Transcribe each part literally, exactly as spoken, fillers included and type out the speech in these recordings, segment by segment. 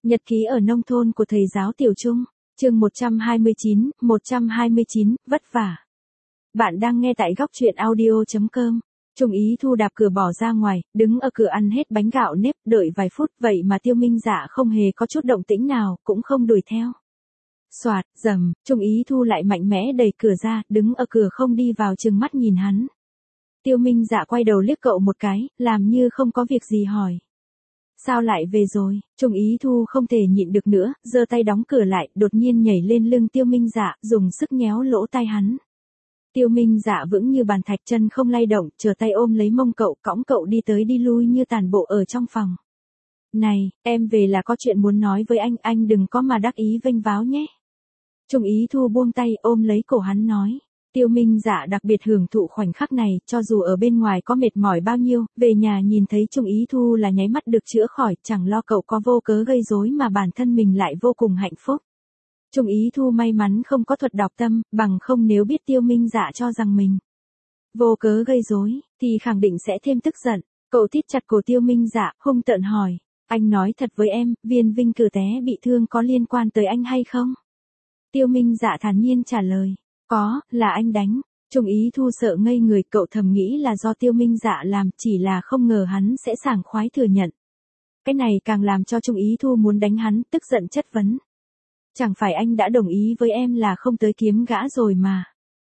Nhật ký ở nông thôn của thầy giáo Tiểu Trung, chương một trăm hai mươi chín, một trăm hai mươi chín, vất vả. Bạn đang nghe tại góc truyện audio chấm com. Trung Ý Thu đạp cửa bỏ ra ngoài, đứng ở cửa ăn hết bánh gạo nếp, đợi vài phút, vậy mà Tiêu Minh Dạ không hề có chút động tĩnh nào, cũng không đuổi theo. Soạt, rầm, Trung Ý Thu lại mạnh mẽ đẩy cửa ra, đứng ở cửa không đi vào chừng mắt nhìn hắn. Tiêu Minh Dạ quay đầu liếc cậu một cái, làm như không có việc gì hỏi. Sao lại về rồi? Trung Ý Thu không thể nhịn được nữa, giơ tay đóng cửa lại, đột nhiên nhảy lên lưng Tiêu Minh Dạ, dùng sức nhéo lỗ tai hắn. Tiêu Minh Dạ vững như bàn thạch, chân không lay động, chờ tay ôm lấy mông cậu, cõng cậu đi tới đi lui như tàn bộ ở trong phòng. Này, em về là có chuyện muốn nói với anh, anh đừng có mà đắc ý vênh váo nhé. Trung Ý Thu buông tay ôm lấy cổ hắn nói. Tiêu Minh Dạ đặc biệt hưởng thụ khoảnh khắc này, cho dù ở bên ngoài có mệt mỏi bao nhiêu, về nhà nhìn thấy Trung Ý Thu là nháy mắt được chữa khỏi, chẳng lo cậu có vô cớ gây rối mà bản thân mình lại vô cùng hạnh phúc. Trung Ý Thu may mắn không có thuật đọc tâm, bằng không nếu biết Tiêu Minh Dạ cho rằng mình vô cớ gây rối, thì khẳng định sẽ thêm tức giận. Cậu thít chặt cổ Tiêu Minh Dạ, hung tợn hỏi, anh nói thật với em, viên Vinh Cử té bị thương có liên quan tới anh hay không? Tiêu Minh Dạ thản nhiên trả lời. Có, là anh đánh. Trung Ý Thu sợ ngây người, cậu thầm nghĩ là do Tiêu Minh Dạ làm, chỉ là không ngờ hắn sẽ sảng khoái thừa nhận. Cái này càng làm cho Trung Ý Thu muốn đánh hắn, tức giận chất vấn. Chẳng phải anh đã đồng ý với em là không tới kiếm gã rồi mà.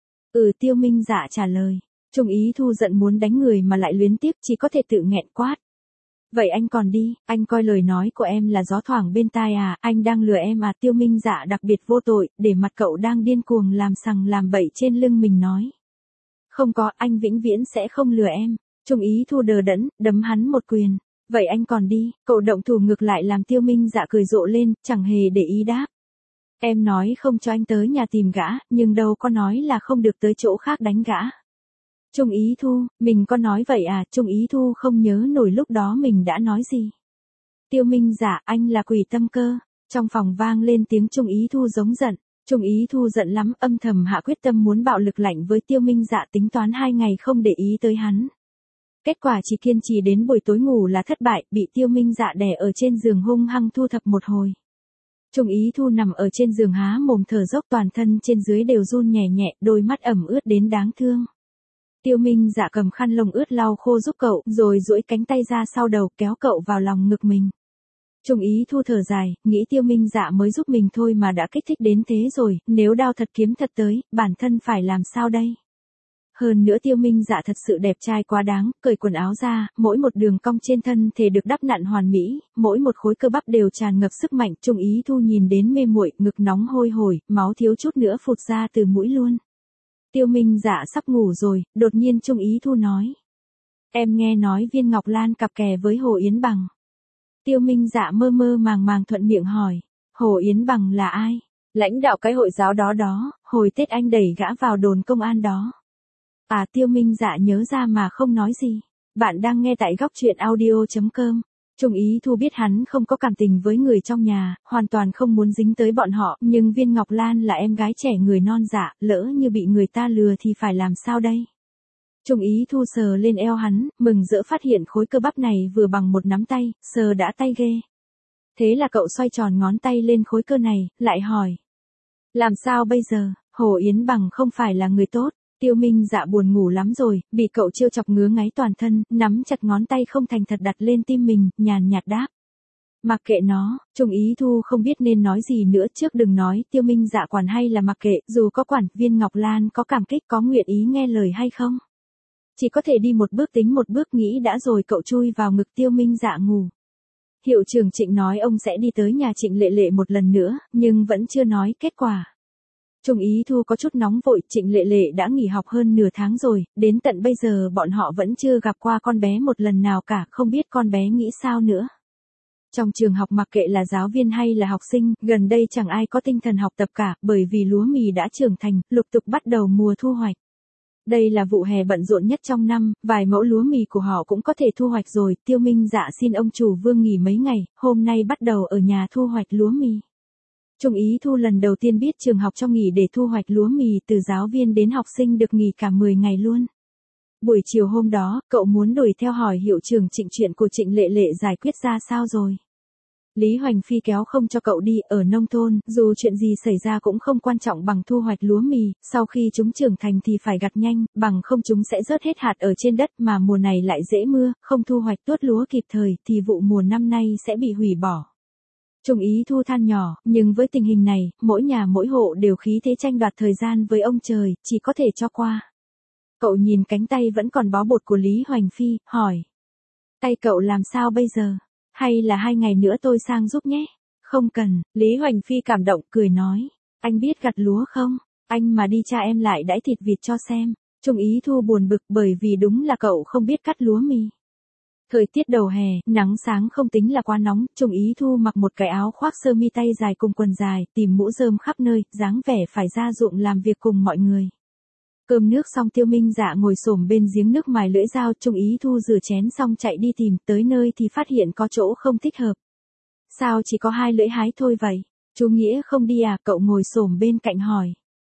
Ừ, Tiêu Minh Dạ trả lời. Trung Ý Thu giận muốn đánh người mà lại luyến tiếc, chỉ có thể tự nghẹn quát. Vậy anh còn đi, anh coi lời nói của em là gió thoảng bên tai à, anh đang lừa em à? Tiêu Minh Dạ đặc biệt vô tội, để mặt cậu đang điên cuồng làm sằng làm bậy trên lưng mình nói. Không có, anh vĩnh viễn sẽ không lừa em. Trung Ý Thu đờ đẫn, đấm hắn một quyền. Vậy anh còn đi, cậu động thủ ngược lại làm Tiêu Minh Dạ cười rộ lên, chẳng hề để ý đáp. Em nói không cho anh tới nhà tìm gã, nhưng đâu có nói là không được tới chỗ khác đánh gã. Trung Ý Thu, mình có nói vậy à? Trung Ý Thu không nhớ nổi lúc đó mình đã nói gì. Tiêu Minh Dạ, anh là quỷ tâm cơ. Trong phòng vang lên tiếng Trung Ý Thu giống giận. Trung Ý Thu giận lắm, âm thầm hạ quyết tâm muốn bạo lực lạnh với Tiêu Minh Dạ, tính toán hai ngày không để ý tới hắn. Kết quả chỉ kiên trì đến buổi tối ngủ là thất bại, bị Tiêu Minh Dạ đè ở trên giường hung hăng thu thập một hồi. Trung Ý Thu nằm ở trên giường há mồm thở dốc, toàn thân trên dưới đều run nhẹ nhẹ, đôi mắt ẩm ướt đến đáng thương. Tiêu Minh Dạ cầm khăn lông ướt lau khô giúp cậu, rồi duỗi cánh tay ra sau đầu kéo cậu vào lòng ngực mình. Trung Ý Thu thở dài, nghĩ Tiêu Minh Dạ mới giúp mình thôi mà đã kích thích đến thế rồi, nếu đao thật kiếm thật tới, bản thân phải làm sao đây? Hơn nữa Tiêu Minh Dạ thật sự đẹp trai quá đáng, cởi quần áo ra, mỗi một đường cong trên thân thể được đắp nặn hoàn mỹ, mỗi một khối cơ bắp đều tràn ngập sức mạnh. Trung Ý Thu nhìn đến mê muội, ngực nóng hôi hổi, máu thiếu chút nữa phụt ra từ mũi luôn. Tiêu Minh Dạ sắp ngủ rồi, đột nhiên Trung Ý Thu nói. Em nghe nói Viên Ngọc Lan cặp kè với Hồ Yến Bằng. Tiêu Minh Dạ mơ mơ màng màng thuận miệng hỏi. Hồ Yến Bằng là ai? Lãnh đạo cái hội giáo đó đó, hồi Tết anh đẩy gã vào đồn công an đó. À, Tiêu Minh Dạ nhớ ra mà không nói gì. Bạn đang nghe tại góc truyện audio chấm com. Trung Ý Thu biết hắn không có cảm tình với người trong nhà, hoàn toàn không muốn dính tới bọn họ, nhưng Viên Ngọc Lan là em gái trẻ người non dạ, lỡ như bị người ta lừa thì phải làm sao đây? Trung Ý Thu sờ lên eo hắn, mừng rỡ phát hiện khối cơ bắp này vừa bằng một nắm tay, sờ đã tay ghê. Thế là cậu xoay tròn ngón tay lên khối cơ này, lại hỏi. Làm sao bây giờ, Hồ Yến Bằng không phải là người tốt. Tiêu Minh Dạ buồn ngủ lắm rồi, bị cậu trêu chọc ngứa ngáy toàn thân, nắm chặt ngón tay không thành thật đặt lên tim mình, nhàn nhạt đáp. Mặc kệ nó. Trung Ý Thu không biết nên nói gì nữa, trước đừng nói Tiêu Minh Dạ quản hay là mặc kệ, dù có quản, Viên Ngọc Lan có cảm kích có nguyện ý nghe lời hay không? Chỉ có thể đi một bước tính một bước, nghĩ đã rồi cậu chui vào ngực Tiêu Minh Dạ ngủ. Hiệu trưởng Trịnh nói ông sẽ đi tới nhà Trịnh Lệ Lệ một lần nữa, nhưng vẫn chưa nói kết quả. Trung Ý Thu có chút nóng vội, Trịnh Lệ Lệ đã nghỉ học hơn nửa tháng rồi, đến tận bây giờ bọn họ vẫn chưa gặp qua con bé một lần nào cả, không biết con bé nghĩ sao nữa. Trong trường học mặc kệ là giáo viên hay là học sinh, gần đây chẳng ai có tinh thần học tập cả, bởi vì lúa mì đã trưởng thành, lục tục bắt đầu mùa thu hoạch. Đây là vụ hè bận rộn nhất trong năm, vài mẫu lúa mì của họ cũng có thể thu hoạch rồi. Tiêu Minh Dạ xin ông chủ Vương nghỉ mấy ngày, hôm nay bắt đầu ở nhà thu hoạch lúa mì. Trung Ý Thu lần đầu tiên biết trường học cho nghỉ để thu hoạch lúa mì, từ giáo viên đến học sinh được nghỉ cả mười ngày luôn. Buổi chiều hôm đó, cậu muốn đuổi theo hỏi hiệu trưởng Trịnh chuyện của Trịnh Lệ Lệ giải quyết ra sao rồi. Lý Hoành Phi kéo không cho cậu đi, ở nông thôn, dù chuyện gì xảy ra cũng không quan trọng bằng thu hoạch lúa mì, sau khi chúng trưởng thành thì phải gặt nhanh, bằng không chúng sẽ rớt hết hạt ở trên đất mà mùa này lại dễ mưa, không thu hoạch tuốt lúa kịp thời thì vụ mùa năm nay sẽ bị hủy bỏ. Trung Ý Thu than nhỏ, nhưng với tình hình này, mỗi nhà mỗi hộ đều khí thế tranh đoạt thời gian với ông trời, chỉ có thể cho qua. Cậu nhìn cánh tay vẫn còn bó bột của Lý Hoành Phi, hỏi. Tay cậu làm sao bây giờ? Hay là hai ngày nữa tôi sang giúp nhé? Không cần, Lý Hoành Phi cảm động, cười nói. Anh biết gặt lúa không? Anh mà đi cha em lại đãi thịt vịt cho xem. Trung Ý Thu buồn bực bởi vì đúng là cậu không biết cắt lúa mì. Thời tiết đầu hè, nắng sáng không tính là quá nóng, Trung Ý Thu mặc một cái áo khoác sơ mi tay dài cùng quần dài, tìm mũ rơm khắp nơi, dáng vẻ phải ra ruộng làm việc cùng mọi người. Cơm nước xong Tiêu Minh Dạ ngồi xổm bên giếng nước mài lưỡi dao, Trung Ý Thu rửa chén xong chạy đi tìm, tới nơi thì phát hiện có chỗ không thích hợp. Sao chỉ có hai lưỡi hái thôi vậy? Chú Nghĩa không đi à? Cậu ngồi xổm bên cạnh hỏi.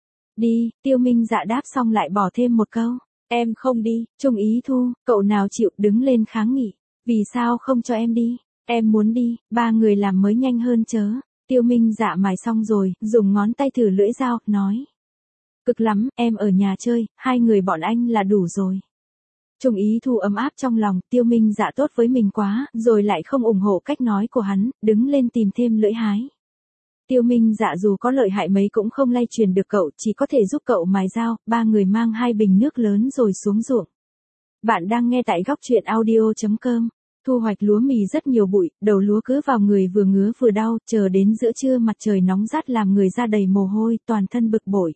Đi, Tiêu Minh Dạ đáp xong lại bỏ thêm một câu. Em không đi, Trung Ý Thu, cậu nào chịu đứng lên kháng nghị. Vì sao không cho em đi? Em muốn đi, ba người làm mới nhanh hơn chớ. Tiêu Minh Dạ mài xong rồi, dùng ngón tay thử lưỡi dao, nói. Cực lắm, em ở nhà chơi, hai người bọn anh là đủ rồi. Trung Ý Thu ấm áp trong lòng, Tiêu Minh Dạ tốt với mình quá, rồi lại không ủng hộ cách nói của hắn, đứng lên tìm thêm lưỡi hái. Tiêu Minh Dạ dù có lợi hại mấy cũng không lay truyền được cậu, chỉ có thể giúp cậu mài dao, ba người mang hai bình nước lớn rồi xuống ruộng. Bạn đang nghe tại góc truyện audio chấm com. Thu hoạch lúa mì rất nhiều bụi, đầu lúa cứ vào người vừa ngứa vừa đau, chờ đến giữa trưa mặt trời nóng rát làm người ra đầy mồ hôi, toàn thân bực bội.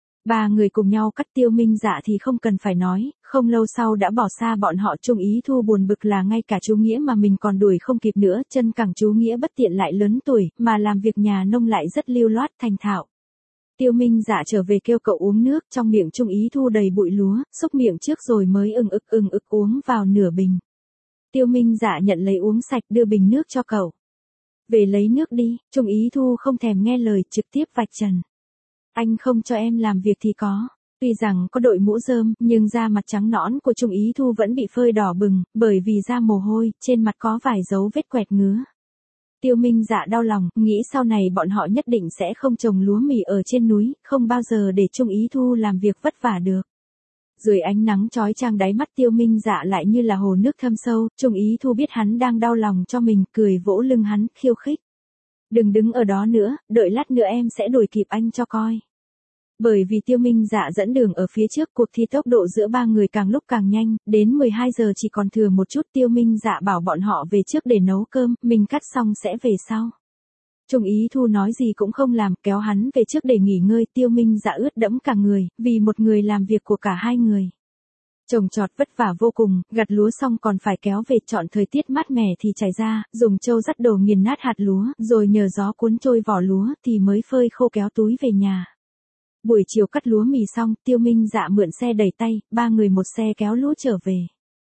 Ba người cùng nhau cắt. Tiêu Minh Dạ thì không cần phải nói, không lâu sau đã bỏ xa bọn họ. Trung Ý Thu buồn bực là ngay cả chú Nghĩa mà mình còn đuổi không kịp nữa, chân cẳng chú Nghĩa bất tiện lại lớn tuổi, mà làm việc nhà nông lại rất lưu loát thành thạo. Tiêu Minh Dạ trở về kêu cậu uống nước, trong miệng Trung Ý Thu đầy bụi lúa, xúc miệng trước rồi mới ừng ực ừng ực uống vào nửa bình. Tiêu Minh Dạ nhận lấy uống sạch, đưa bình nước cho cậu. Về lấy nước đi, Trung Ý Thu không thèm nghe lời, trực tiếp vạch trần. Anh không cho em làm việc thì có. Tuy rằng có đội mũ rơm, nhưng da mặt trắng nõn của Trung Ý Thu vẫn bị phơi đỏ bừng, bởi vì da mồ hôi, trên mặt có vài dấu vết quẹt ngứa. Tiêu Minh Dạ đau lòng, nghĩ sau này bọn họ nhất định sẽ không trồng lúa mì ở trên núi, không bao giờ để Trung Ý Thu làm việc vất vả được. Dưới ánh nắng chói chang đáy mắt Tiêu Minh Dạ lại như là hồ nước thâm sâu, Trung Ý Thu biết hắn đang đau lòng cho mình, cười vỗ lưng hắn, khiêu khích. Đừng đứng ở đó nữa, đợi lát nữa em sẽ đuổi kịp anh cho coi. Bởi vì Tiêu Minh Dạ dẫn đường ở phía trước, cuộc thi tốc độ giữa ba người càng lúc càng nhanh, đến mười hai giờ chỉ còn thừa một chút. Tiêu Minh Dạ bảo bọn họ về trước để nấu cơm, mình cắt xong sẽ về sau. Trung Ý Thu nói gì cũng không làm, kéo hắn về trước để nghỉ ngơi. Tiêu Minh Dạ ướt đẫm cả người, vì một người làm việc của cả hai người. Trồng trọt vất vả vô cùng, gặt lúa xong còn phải kéo về, chọn thời tiết mát mẻ thì trải ra, dùng trâu dắt đồ nghiền nát hạt lúa, rồi nhờ gió cuốn trôi vỏ lúa thì mới phơi khô kéo túi về nhà. Buổi chiều cắt lúa mì xong, Tiêu Minh Dạ mượn xe đẩy tay, ba người một xe kéo lúa trở về.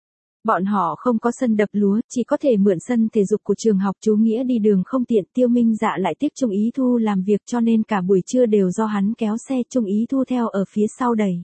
Bọn họ không có sân đập lúa, chỉ có thể mượn sân thể dục của trường học. Chú Nghĩa đi đường không tiện, Tiêu Minh Dạ lại tiếc Trung Ý Thu làm việc cho nên cả buổi trưa đều do hắn kéo xe, Trung Ý Thu theo ở phía sau đẩy.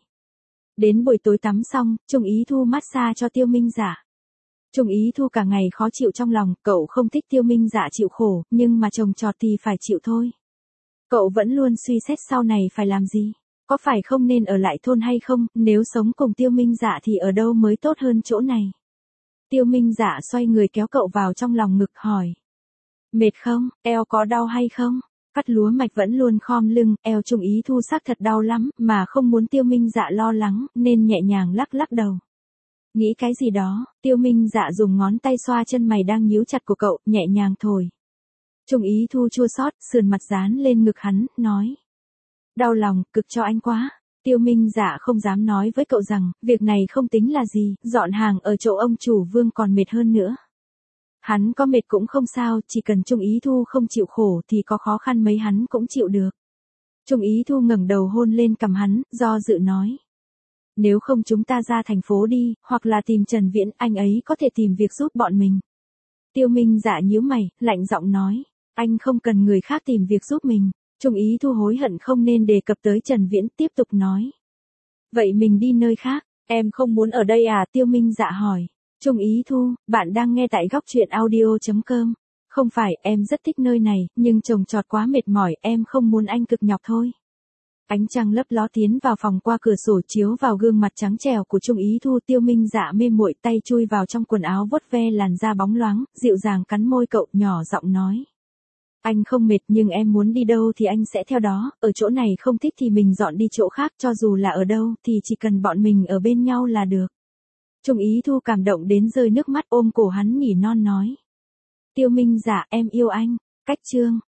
Đến buổi tối tắm xong, Trung Ý Thu massage cho Tiêu Minh Dạ. Trung Ý Thu cả ngày khó chịu trong lòng, cậu không thích Tiêu Minh Dạ chịu khổ, nhưng mà trồng trọt thì phải chịu thôi. Cậu vẫn luôn suy xét sau này phải làm gì, có phải không nên ở lại thôn hay không, nếu sống cùng Tiêu Minh Dạ thì ở đâu mới tốt hơn chỗ này. Tiêu Minh Dạ xoay người kéo cậu vào trong lòng ngực hỏi. Mệt không, eo có đau hay không? Cắt lúa mạch vẫn luôn khom lưng, eo Trung Ý Thu xác thật đau lắm, mà không muốn Tiêu Minh Dạ lo lắng, nên nhẹ nhàng lắc lắc đầu. Nghĩ cái gì đó, Tiêu Minh Dạ dùng ngón tay xoa chân mày đang nhíu chặt của cậu, nhẹ nhàng thổi. Trung Ý Thu chua xót, sườn mặt dán lên ngực hắn, nói. Đau lòng, cực cho anh quá. Tiêu Minh Dạ không dám nói với cậu rằng, việc này không tính là gì, dọn hàng ở chỗ ông chủ Vương còn mệt hơn nữa. Hắn có mệt cũng không sao, chỉ cần Trung Ý Thu không chịu khổ thì có khó khăn mấy hắn cũng chịu được. Trung Ý Thu ngẩng đầu hôn lên cằm hắn, do dự nói. Nếu không chúng ta ra thành phố đi, hoặc là tìm Trần Viễn, anh ấy có thể tìm việc giúp bọn mình. Tiêu Minh Dạ nhíu mày, lạnh giọng nói. Anh không cần người khác tìm việc giúp mình. Trung Ý Thu hối hận không nên đề cập tới Trần Viễn, tiếp tục nói. Vậy mình đi nơi khác, em không muốn ở đây à? Tiêu Minh Dạ hỏi. Trung Ý Thu, bạn đang nghe tại góc truyện audio chấm com. Không phải, em rất thích nơi này, nhưng trồng trọt quá mệt mỏi, em không muốn anh cực nhọc thôi. Ánh trăng lấp ló tiến vào phòng qua cửa sổ chiếu vào gương mặt trắng trẻo của Trung Ý Thu. Tiêu Minh Dạ mê muội tay chui vào trong quần áo vuốt ve làn da bóng loáng, dịu dàng cắn môi cậu, nhỏ giọng nói. Anh không mệt nhưng em muốn đi đâu thì anh sẽ theo đó, ở chỗ này không thích thì mình dọn đi chỗ khác, cho dù là ở đâu thì chỉ cần bọn mình ở bên nhau là được. Trung Ý Thu cảm động đến rơi nước mắt, ôm cổ hắn nỉ non nói. Tiêu Minh Dạ, em yêu anh. Cách chương